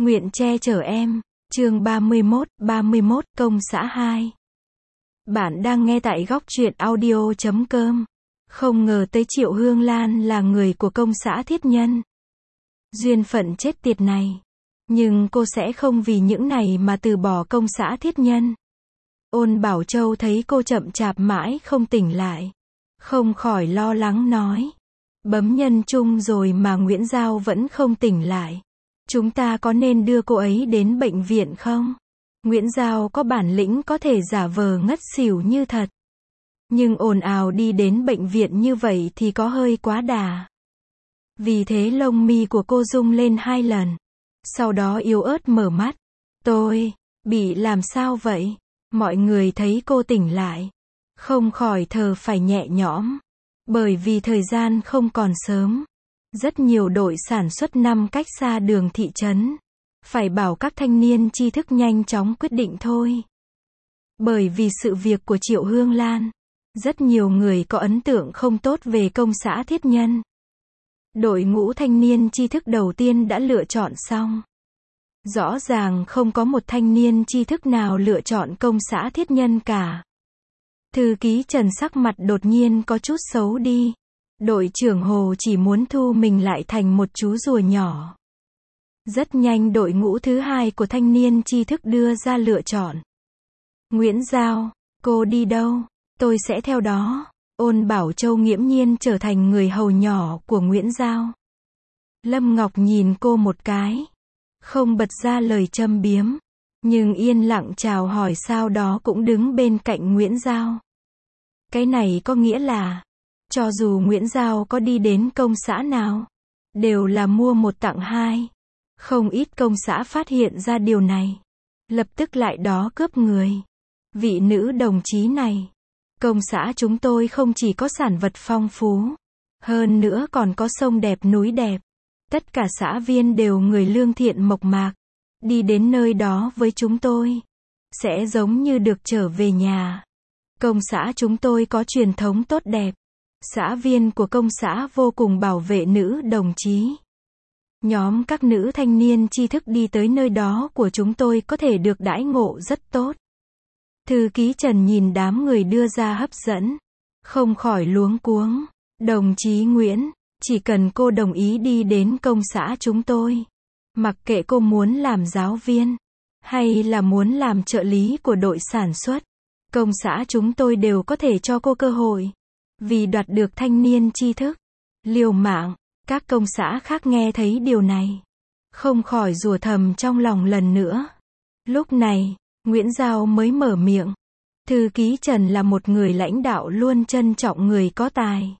Nguyện che chở em. Chương 31, Công xã 2. Bạn đang nghe tại góc truyện audio.com. Không ngờ tới Triệu Hương Lan là người của công xã Thiết Nhân. Duyên phận chết tiệt này. Nhưng cô sẽ không vì những này mà từ bỏ công xã Thiết Nhân. Ôn Bảo Châu thấy cô chậm chạp mãi không tỉnh lại. Không khỏi lo lắng nói. Bấm nhân chung rồi mà Nguyễn Giao vẫn không tỉnh lại. Chúng ta có nên đưa cô ấy đến bệnh viện không? Nguyễn Giao có bản lĩnh có thể giả vờ ngất xỉu như thật. Nhưng ồn ào đi đến bệnh viện như vậy thì có hơi quá đà. Vì thế lông mi của cô rung lên 2 lần. Sau đó yếu ớt mở mắt. Tôi, bị làm sao vậy? Mọi người thấy cô tỉnh lại. Không khỏi thở phải nhẹ nhõm. Bởi vì thời gian không còn sớm. Rất nhiều đội sản xuất nằm cách xa đường thị trấn. Phải bảo các thanh niên tri thức nhanh chóng quyết định thôi. Bởi vì sự việc của Triệu Hương Lan, rất nhiều người có ấn tượng không tốt về công xã Thiết Nhân. Đội ngũ thanh niên tri thức đầu tiên đã lựa chọn xong. Rõ ràng không có một thanh niên tri thức nào lựa chọn công xã Thiết Nhân cả. Thư ký Trần sắc mặt đột nhiên có chút xấu đi. Đội trưởng Hồ chỉ muốn thu mình lại thành một chú rùa nhỏ. Rất nhanh đội ngũ thứ hai của thanh niên tri thức đưa ra lựa chọn. Nguyễn Giao, cô đi đâu? Tôi sẽ theo đó. Ôn Bảo Châu nghiễm nhiên trở thành người hầu nhỏ của Nguyễn Giao. Lâm Ngọc nhìn cô một cái. Không bật ra lời châm biếm. Nhưng yên lặng chào hỏi sau đó cũng đứng bên cạnh Nguyễn Giao. Cái này có nghĩa là, cho dù Nguyễn Giao có đi đến công xã nào, đều là mua 1 tặng 2. Không ít công xã phát hiện ra điều này. Lập tức lại đó cướp người. Vị nữ đồng chí này. Công xã chúng tôi không chỉ có sản vật phong phú. Hơn nữa còn có sông đẹp núi đẹp. Tất cả xã viên đều người lương thiện mộc mạc. Đi đến nơi đó với chúng tôi. Sẽ giống như được trở về nhà. Công xã chúng tôi có truyền thống tốt đẹp. Xã viên của công xã vô cùng bảo vệ nữ đồng chí. Nhóm các nữ thanh niên tri thức đi tới nơi đó của chúng tôi có thể được đãi ngộ rất tốt. Thư ký Trần nhìn đám người đưa ra hấp dẫn. Không khỏi luống cuống. Đồng chí Nguyễn, chỉ cần cô đồng ý đi đến công xã chúng tôi. Mặc kệ cô muốn làm giáo viên, hay là muốn làm trợ lý của đội sản xuất. Công xã chúng tôi đều có thể cho cô cơ hội. Vì đoạt được thanh niên tri thức. Liều mạng. Các công xã khác nghe thấy điều này. Không khỏi rủa thầm trong lòng lần nữa. Lúc này, Nguyễn Giao mới mở miệng. Thư ký Trần là một người lãnh đạo luôn trân trọng người có tài.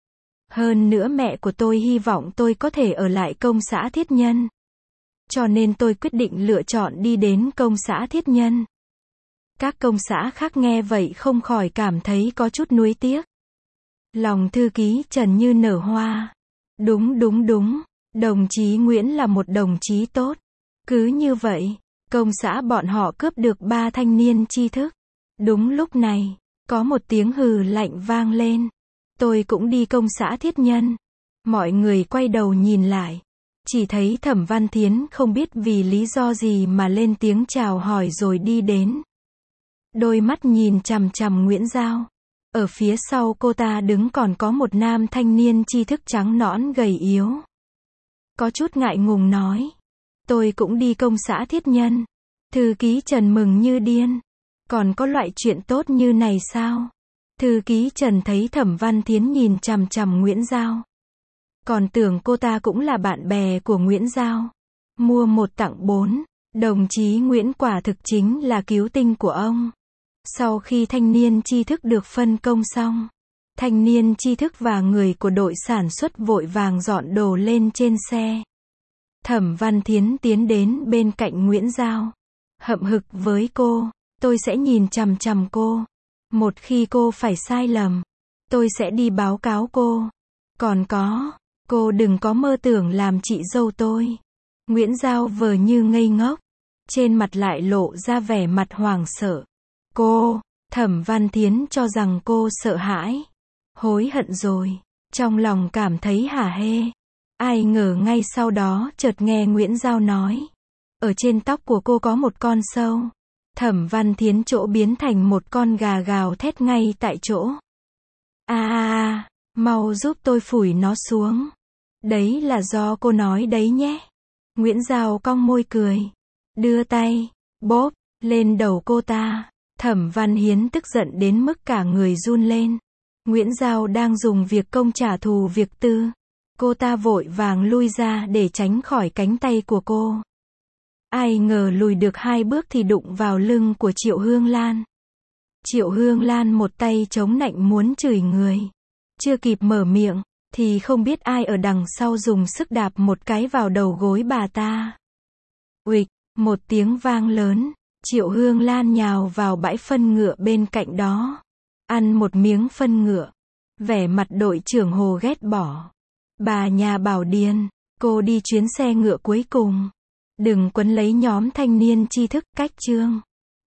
Hơn nữa mẹ của tôi hy vọng tôi có thể ở lại công xã Thiết Nhân. Cho nên tôi quyết định lựa chọn đi đến công xã Thiết Nhân. Các công xã khác nghe vậy không khỏi cảm thấy có chút nuối tiếc. Lòng thư ký Trần như nở hoa. Đúng. Đồng chí Nguyễn là một đồng chí tốt. Cứ như vậy, công xã bọn họ cướp được 3 thanh niên tri thức. Đúng lúc này, có một tiếng hừ lạnh vang lên. Tôi cũng đi công xã Thiết Nhân. Mọi người quay đầu nhìn lại. Chỉ thấy Thẩm Văn Thiến không biết vì lý do gì mà lên tiếng chào hỏi rồi đi đến. Đôi mắt nhìn chằm chằm Nguyễn Giao. Ở phía sau cô ta đứng còn có một nam thanh niên tri thức trắng nõn gầy yếu. Có chút ngại ngùng nói. Tôi cũng đi công xã Thiết Nhân. Thư ký Trần mừng như điên. Còn có loại chuyện tốt như này sao? Thư ký Trần thấy Thẩm Văn Thiến nhìn chằm chằm Nguyễn Giao. Còn tưởng cô ta cũng là bạn bè của Nguyễn Giao. Mua 1 tặng 4. Đồng chí Nguyễn quả thực chính là cứu tinh của ông. Sau khi thanh niên tri thức được phân công xong, thanh niên tri thức và người của đội sản xuất vội vàng dọn đồ lên trên xe. Thẩm Văn Thiến tiến đến bên cạnh Nguyễn Giao. Hậm hực với cô, tôi sẽ nhìn chằm chằm cô. Một khi cô phải sai lầm, tôi sẽ đi báo cáo cô. Còn có, cô đừng có mơ tưởng làm chị dâu tôi. Nguyễn Giao vờ như ngây ngốc, trên mặt lại lộ ra vẻ mặt hoảng sợ. Cô, Thẩm Văn Thiến cho rằng cô sợ hãi, hối hận rồi, trong lòng cảm thấy hả hê. Ai ngờ ngay sau đó chợt nghe Nguyễn Giao nói. Ở trên tóc của cô có một con sâu. Thẩm Văn Thiến chỗ biến thành một con gà gào thét ngay tại chỗ. Mau giúp tôi phủi nó xuống. Đấy là do cô nói đấy nhé. Nguyễn Giao cong môi cười. Đưa tay, bóp, lên đầu cô ta. Thẩm Văn Hiến tức giận đến mức cả người run lên. Nguyễn Giao đang dùng việc công trả thù việc tư. Cô ta vội vàng lui ra để tránh khỏi cánh tay của cô. Ai ngờ lùi được 2 bước thì đụng vào lưng của Triệu Hương Lan. Triệu Hương Lan một tay chống nạnh muốn chửi người. Chưa kịp mở miệng, thì không biết ai ở đằng sau dùng sức đạp một cái vào đầu gối bà ta. Uịch, một tiếng vang lớn, Triệu Hương Lan nhào vào bãi phân ngựa bên cạnh đó. Ăn một miếng phân ngựa. Vẻ mặt đội trưởng Hồ ghét bỏ. Bà nhà Bảo Điền, cô đi chuyến xe ngựa cuối cùng. Đừng quấn lấy nhóm thanh niên tri thức cách chương.